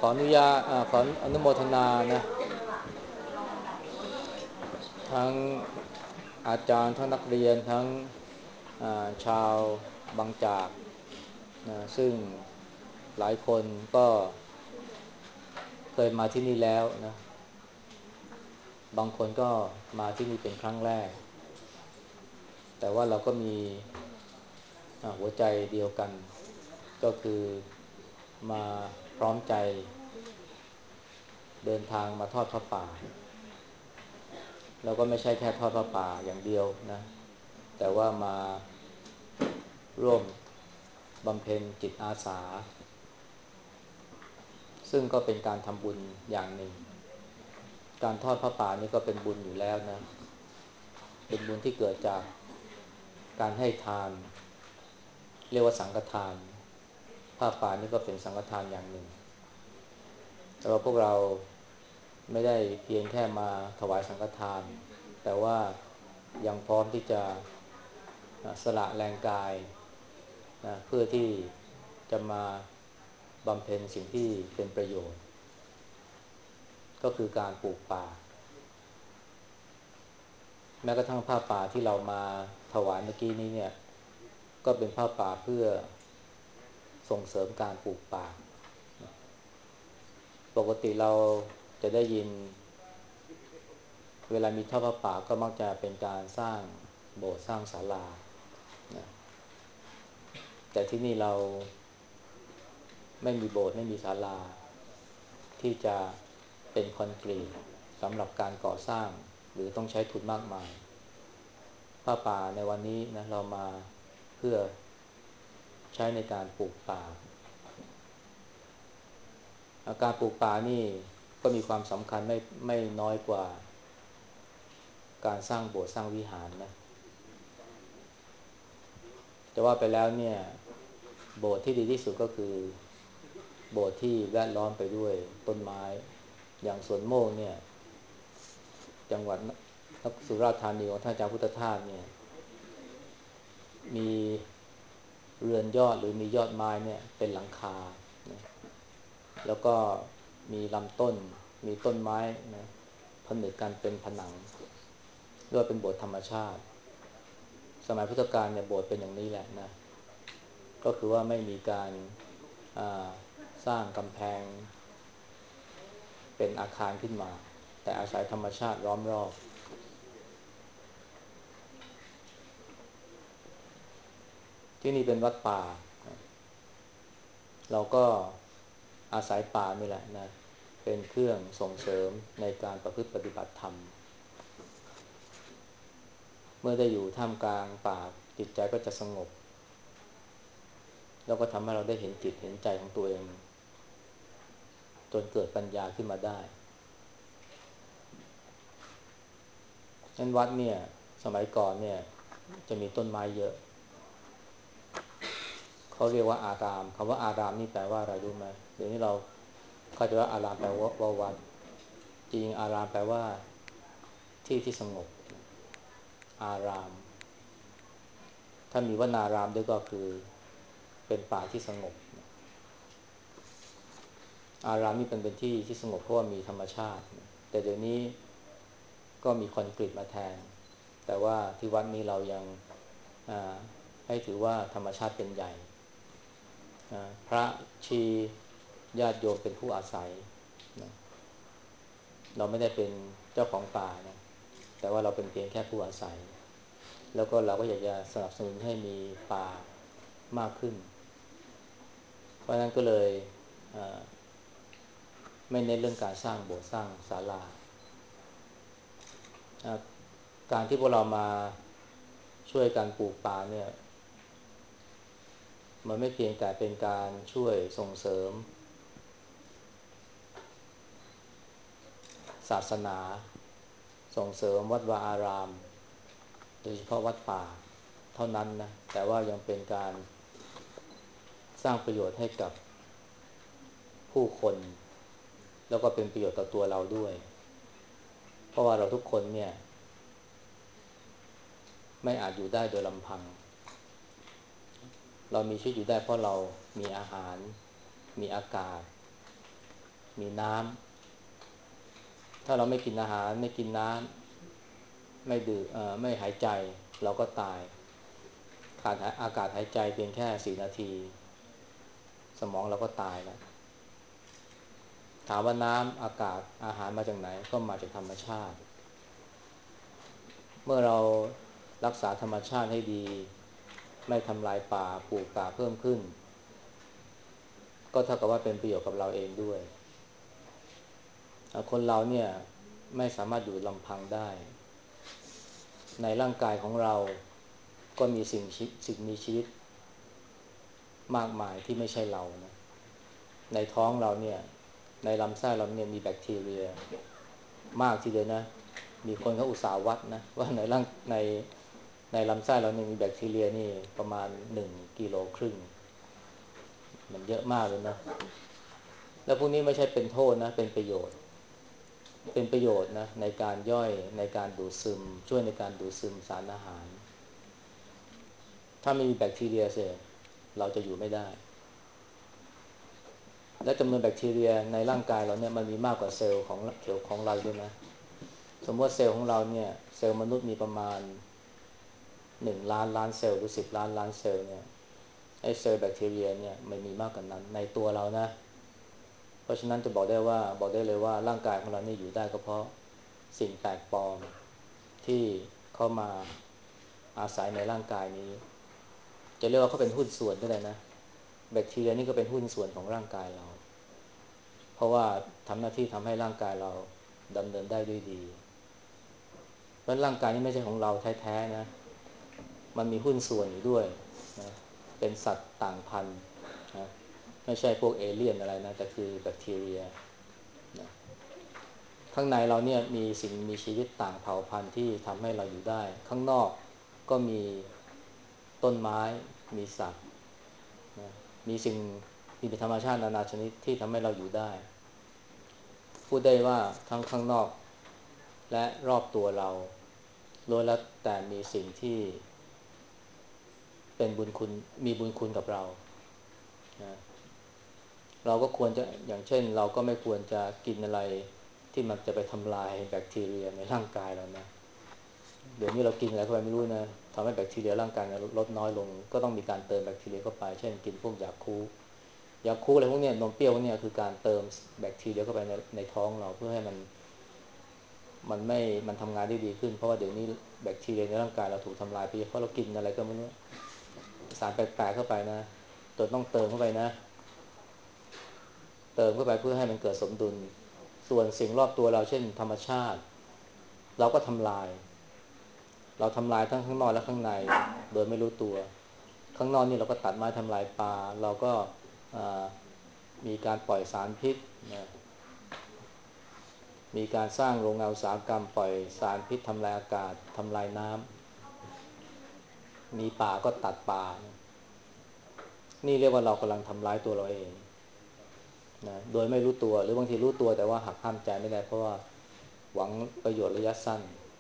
ขออนุญาตขออนุโมทนานะทั้งอาจารย์ทั้งนักเรียนทั้งชาวบางจากนะซึ่งหลายคนก็เคยมาที่นี่แล้วนะบางคนก็มาที่นี่เป็นครั้งแรกแต่ว่าเราก็มีหัวใจเดียวกันก็คือมาพร้อมใจเดินทางมาทอดพระป่าแล้วก็ไม่ใช่แค่ทอดพระป่าอย่างเดียวนะแต่ว่ามาร่วมบำเพ็ญจิตอาสาซึ่งก็เป็นการทำบุญอย่างหนึ่งการทอดพระป่านี่ก็เป็นบุญอยู่แล้วนะเป็นบุญที่เกิดจากการให้ทานเรียกว่าสังฆทานผ้าป่านี่ก็เป็นสังฆทานอย่างหนึ่งแต่ว่าพวกเราไม่ได้เพียงแค่มาถวายสังฆทานแต่ว่ายังพร้อมที่จะสละแรงกายนะเพื่อที่จะมาบำเพ็ญสิ่งที่เป็นประโยชน์ก็คือการปลูกป่าแม้กระทั่งผ้าป่าที่เรามาถวายเมื่อกี้นี้เนี่ยก็เป็นผ้าป่าเพื่อส่งเสริมการปลูกป่าปกติเราจะได้ยินเวลามีทอดผ้าป่าก็มักจะเป็นการสร้างโบสถ์สร้างศาลานะแต่ที่นี่เราไม่มีโบสถ์ไม่มีศาลาที่จะเป็นคอนกรีตสำหรับการก่อสร้างหรือต้องใช้ทุนมากมายผ้าป่าในวันนี้นะเรามาเพื่อใช้ในการปลูกป่าการปลูกป่านี่ก็มีความสำคัญไม่น้อยกว่าการสร้างโบสถ์สร้างวิหารนะแต่ว่าไปแล้วเนี่ยโบสถ์ที่ดีที่สุดก็คือโบสถ์ที่แวดล้อมไปด้วยต้นไม้อย่างสวนโมกเนี่ยจังหวัดสุราษฎร์ธานีของท่านอาจารย์พุทธทาสเนี่ยมีเรือนยอดหรือมียอดไม้เนี่ยเป็นหลังคานะแล้วก็มีลำต้นมีต้นไม้นะผนึกกันเป็นผนังเรียกว่าเป็นโบสถ์ธรรมชาติสมัยพุทธกาลเนี่ยโบสถ์เป็นอย่างนี้แหละนะก็คือว่าไม่มีการอ่าสร้างกำแพงเป็นอาคารขึ้นมาแต่อาศัยธรรมชาติล้อมรอบที่นี่เป็นวัดป่าเราก็อาศัยป่านี่แหละนะเป็นเครื่องส่งเสริมในการประพฤติปฏิบัติธรรมเมื่อได้อยู่ท่ามกลางป่าจิตใจก็จะสงบแล้วก็ทำให้เราได้เห็นจิตเห็นใจของตัวเองจนเกิดปัญญาขึ้นมาได้งั้นวัดเนี่ยสมัยก่อนเนี่ยจะมีต้นไม้เยอะเขาเรียกว่าอารามคำว่าอารามนี่แปลว่าอะไรรู้ไหมเดี๋ยวนี้เราเข้าใจว่าอารามแปลว่าวัดจริงอารามแปลว่าที่ที่สงบอารามถ้ามีวนารามด้วยก็คือเป็นป่าที่สงบอารามนี่เป็นที่ที่สงบเพราะว่ามีธรรมชาติแต่เดี๋ยวนี้ก็มีคอนกรีตมาแทนแต่ว่าที่วัดนี้เรายังให้ถือว่าธรรมชาติเป็นใหญ่พระชีญาติโยมเป็นผู้อาศัยนะเราไม่ได้เป็นเจ้าของป่านะแต่ว่าเราเป็นเพียงแค่ผู้อาศัยแล้วก็เราก็อยากจะสนับสนุนให้มีป่ามากขึ้นเพราะฉะนั้นก็เลยไม่เน้นเรื่องการสร้างโบสถ์สร้างศาลาการที่พวกเรามาช่วยกันปลูกป่าเนี่ยมันไม่เพียงแต่เป็นการช่วยส่งเสริมศาสนาส่งเสริมวัดวาอารามโดยเฉพาะวัดป่าเท่านั้นนะแต่ว่ายังเป็นการสร้างประโยชน์ให้กับผู้คนแล้วก็เป็นประโยชน์ต่อตัวเราด้วยเพราะว่าเราทุกคนเนี่ยไม่อาจอยู่ได้โดยลำพังเรามีชีวิตอยู่ได้เพราะเรามีอาหารมีอากาศมีน้ำถ้าเราไม่กินอาหารไม่กินน้ำไม่ดื่มไม่หายใจเราก็ตายขาดอากาศหายใจเพียงแค่4 นาทีสมองเราก็ตายแล้วถามว่าน้ำอากาศอาหารมาจากไหนก็มาจากธรรมชาติเมื่อเรารักษาธรรมชาติให้ดีไม่ทำลายป่าปลูกป่าเพิ่มขึ้นก็เท่ากับว่าเป็นประโยชน์กับเราเองด้วยคนเราเนี่ยไม่สามารถอยู่ลำพังได้ในร่างกายของเราก็มีสิ่งมีชีวิตมากมายที่ไม่ใช่เรานะในท้องเราเนี่ยในลำไส้เราเนี่ยมีแบคทีเรียมากทีเดียวนะมีคนเขาอุตสาห์วัดนะว่าในลำไส้เราเนี่ยมีแบคทีเรียนี่ประมาณ1.5 กิโลมันเยอะมากเลยนะแล้วพวกนี้ไม่ใช่เป็นโทษนะเป็นประโยชน์นะในการย่อยในการดูดซึมช่วยในการดูดซึมสารอาหารถ้าไม่มีแบคทีเรียเสียเราจะอยู่ไม่ได้และจำนวนแบคทีเรียในร่างกายเราเนี่ยมันมีมากกว่าเซลล์ของเราด้วยนะสมมติว่าเซลล์ของเราเนี่ยเซลล์มนุษย์มีประมาณ1 ล้านล้านเซลล์หรือ10 ล้านล้านเซลล์เนี่ยไอ้เซลล์แบคทีเรียเนี่ยมันมีมากกว่านั้นในตัวเรานะเพราะฉะนั้นจะบอกได้เลยว่าร่างกายของเราเนี่ยอยู่ได้ก็เพราะสิ่งแปลกปลอมที่เข้ามาอาศัยในร่างกายนี้จะเรียกว่าเขาเป็นหุ้นส่วนก็ได้นะแบคทีเรียนี่ก็เป็นหุ้นส่วนของร่างกายเราเพราะว่าทำหน้าที่ทำให้ร่างกายเราดำเนินได้ด้วยดีเพราะร่างกายนี้ไม่ใช่ของเราแท้ๆนะมันมีหุ้นส่วนอยู่ด้วยนะเป็นสัตว์ต่างพันธุ์นะไม่ใช่พวกเอเลี่ยนอะไรนะแต่คือแบคทีเรียนะข้างในเราเนี่ยมีสิ่งมีชีวิตต่างเผ่าพันธุ์ที่ทำให้เราอยู่ได้ข้างนอกก็มีต้นไม้มีสัตว์นะมีสิ่งมีธรรมชาตินานาชนิดที่ทำให้เราอยู่ได้พูดได้ว่าทั้งข้างนอกและรอบตัวเราล้วนแล้วแต่มีสิ่งที่เป็นบุญคุณมีบุญคุณกับเรานะเราก็ควรจะอย่างเช่นเราก็ไม่ควรจะกินอะไรที่มันจะไปทำลายแบคทีเรียในร่างกายเรานะเดี๋ยวนี้เรากินอะไรเข้าไปไม่รู้นะทำให้แบคทีเรียร่างกายลดน้อยลงก็ต้องมีการเติมแบคทีเรียเข้าไปเช่นกินพวกยาคูอะไรพวกนี้นมเปรี้ยวพวกนี้คือการเติมแบคทีเรียเข้าไปในท้องเราเพื่อให้มันทำงานได้ดีขึ้นเพราะว่าเดี๋ยวนี้แบคทีเรียในร่างกายเราถูกทำลายไปเพราะเรากินอะไรก็ไม่รู้สารแปลกๆเข้าไปนะตัวต้องเติมเข้าไปนะเติมเข้าไปเพื่อให้มันเกิดสมดุลส่วนสิ่งรอบตัวเราเช่นธรรมชาติเราก็ทำลายทั้งข้างนอกและข้างในโดยไม่รู้ตัวข้างนอกนี่เราก็ตัดไม้ทำลายป่าเราก็มีการปล่อยสารพิษนะมีการสร้างโรงงานอุตสาหกรรมปล่อยสารพิษทำลายอากาศทำลายน้ำมีป่าก็ตัดป่านะนี่เรียกว่าเรากำลังทำร้ายตัวเราเองนะโดยไม่รู้ตัวหรือบางทีรู้ตัวแต่ว่าหักห้ามใจไม่ได้เพราะว่าหวังประโยชน์ระยะสั้น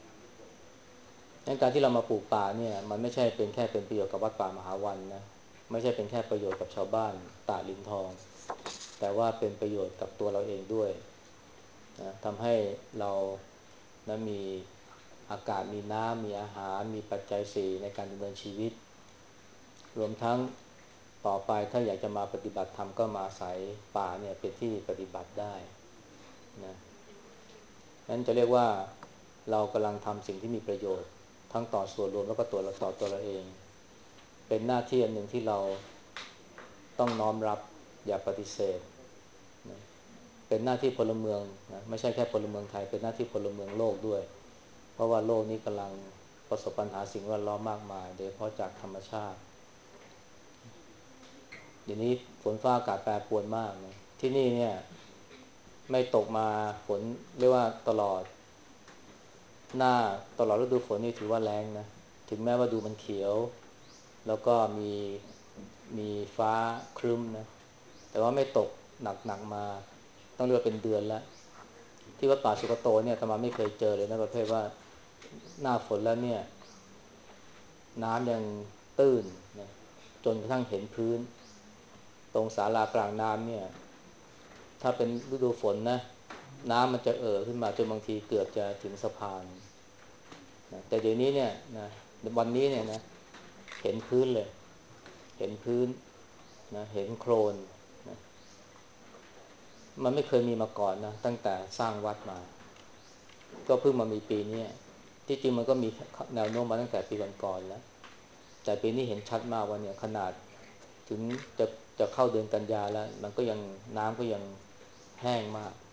การที่เรามาปลูกป่าเนี่ยมันไม่ใช่เป็นแค่เป็นประโยชน์กับวัดป่ามหาวันนะไม่ใช่เป็นแค่ประโยชน์กับชาวบ้านตาลินทองแต่ว่าเป็นประโยชน์กับตัวเราเองด้วยนะทำให้เรานะมีอากาศมีน้ำมีอาหารมีปัจจัยสี่ในการดำเนินชีวิตรวมทั้งต่อไปถ้าอยากจะมาปฏิบัติธรรมก็มาอาศัยป่าเนี่ยเป็นที่ปฏิบัติได้นะนั้นจะเรียกว่าเรากำลังทำสิ่งที่มีประโยชน์ทั้งต่อส่วนรวมแล้วก็ต่อตัวเราเองเป็นหน้าที่อันหนึ่งที่เราต้องน้อมรับอย่าปฏิเสธนะเป็นหน้าที่พลเมืองนะไม่ใช่แค่พลเมืองไทยเป็นหน้าที่พลเมืองโลกด้วยเพราะว่าโลกนี้กำลังประสบปัญหาสิ่งแวดล้อมมากมายโดยเฉพาะจากธรรมชาติเดี๋ยวนี้ฝนฟ้าอากาศแปรปรวนมากนะที่นี่เนี่ยไม่ตกมาฝนเรียกว่าหน้าตลอดฤดูฝนนี่ถือว่าแรงนะถึงแม้ว่าดูมันเขียวแล้วก็มีฟ้าครึ้มนะแต่ว่าไม่ตกหนักมาต้องเรียกว่าเป็นเดือนแล้วที่วัดป่าสุกโตเนี่ยอาตมาไม่เคยเจอเลยนะประเภทว่าหน้าฝนแล้วเนี่ยน้ำยังตื้นนะจนกระทั่งเห็นพื้นตรงศาลากลางน้ำเนี่ยถ้าเป็นฤดูฝนนะน้ำมันจะขึ้นมาจนบางทีเกือบจะถึงสะพานนะแต่เดี๋ยวนี้เนี่ยนะวันนี้เนี่ยนะเห็นพื้นเลยเห็นพื้นนะเห็นโคลนนะมันไม่เคยมีมาก่อนนะตั้งแต่สร้างวัดมาก็เพิ่งมามีปีนี้ที่จริงมันก็มีแนวโน้มมาตั้งแต่ปีก่อนๆแล้วแต่ปีนี้เห็นชัดมากว่าเนี่ยขนาดถึงจะจะเข้าเดือนกันยาแล้วมันก็ยังน้ำก็ยังแห้งมาก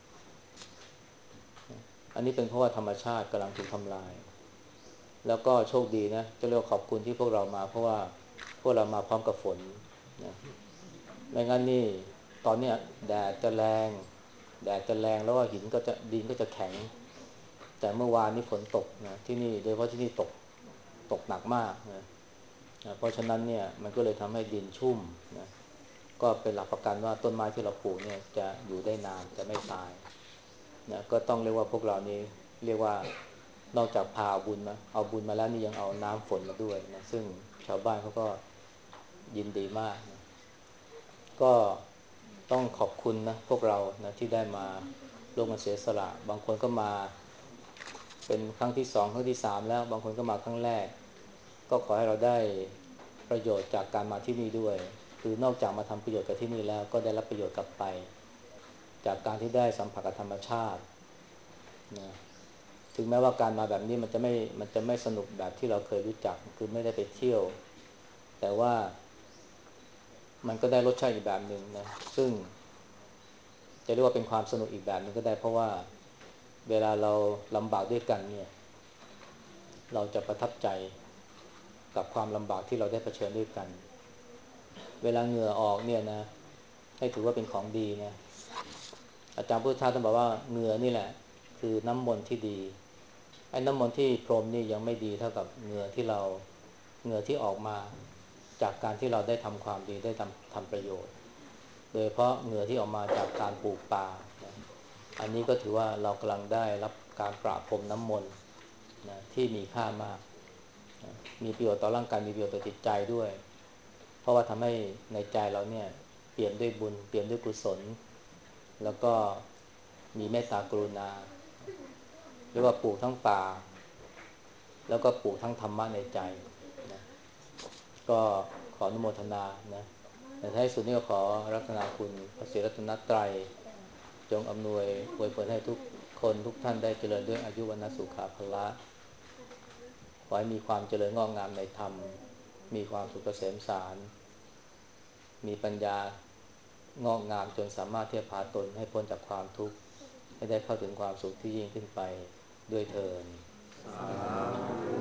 อันนี้เป็นเพราะว่าธรรมชาติกำลังถูกทำลายแล้วก็โชคดีนะจะเรียกขอบคุณที่พวกเรามาเพราะว่าพวกเรามาพร้อมกับฝนนะไม่งั้นนี่ตอนเนี้ยแดดจะแรงแดดจะแรงแล้วก็หินก็จะดินก็จะแข็งแต่เมื่อวานนี้ฝนตกนะที่นี่โดยเฉพาะที่นี่ตกหนักมากนะเพราะฉะนั้นเนี่ยมันก็เลยทำให้ดินชุ่มนะก็เป็นหลักประกันว่าต้นไม้ที่เราปลูกเนี่ยจะอยู่ได้นานจะไม่ตายนะก็ต้องเรียกว่าพวกเรานี้เรียกว่านอกจากพาเอาบุญมาแล้วนี่ยังเอาน้ำฝนมาด้วยนะซึ่งชาวบ้านเขาก็ยินดีมากนะก็ต้องขอบคุณนะพวกเรานะที่ได้มาร่วมกันเสียสละบางคนก็มาเป็นครั้งที่สองครั้งที่สามแล้วบางคนก็มาครั้งแรกก็ขอให้เราได้ประโยชน์จากการมาที่นี่ด้วยคือนอกจากมาทำประโยชน์กับที่นี่แล้วก็ได้รับประโยชน์กลับไปจากการที่ได้สัมผัสกับธรรมชาตินะถึงแม้ว่าการมาแบบนี้มันจะไม่สนุกแบบที่เราเคยรู้จักคือไม่ได้ไปเที่ยวแต่ว่ามันก็ได้รสชาติอีกแบบหนึ่งนะซึ่งจะเรียกว่าเป็นความสนุกอีกแบบหนึ่งก็ได้เพราะว่าเวลาเราลำบากด้วยกันเนี่ยเราจะประทับใจกับความลำบากที่เราได้เผชิญด้วยกันเวลาเหงื่อออกเนี่ยนะให้ถือว่าเป็นของดีนะอาจารย์พุทธทาสท่านบอกว่าเหงื่อนี่แหละคือน้ำมนต์ที่ดีไอ้น้ำมนต์ที่พรมนี่ยังไม่ดีเท่ากับเหงื่อที่ออกมาจากการที่เราได้ทำความดีได้ทำประโยชน์โดยเพราะเหงื่อที่ออกมาจากการปลูกป่านะอันนี้ก็ถือว่าเรากำลังได้รับการประพรมน้ำมนต์นะที่มีค่ามากนะมีประโยชน์ต่อร่างกายมีประโยชน์ต่อจิตใจด้วยเพราะว่าทำให้ในใจเราเนี่ยเปี่ยมด้วยบุญเปี่ยมด้วยกุศลแล้วก็มีเมตตากรุณาเรียกว่าปลูกทั้งป่าแล้วก็ปลูกทั้งธรรมะในใจนะก็ขออนุโมทนานะแต่ท้ายสุดนี้ก็ขอรัตนาคุณพระศรีรัตนตรัยจงอำนวยอวยพรให้ทุกคนทุกท่านได้เจริญด้วยอายุวรรณสุขภาละขอให้มีความเจริญงอกงามในธรรมมีความสุขเกษมสารมีปัญญางอกงามจนสามารถที่จะพาตนให้พ้นจากความทุกข์ให้ได้เข้าถึงความสุขที่ยิ่งขึ้นไปด้วยเถิด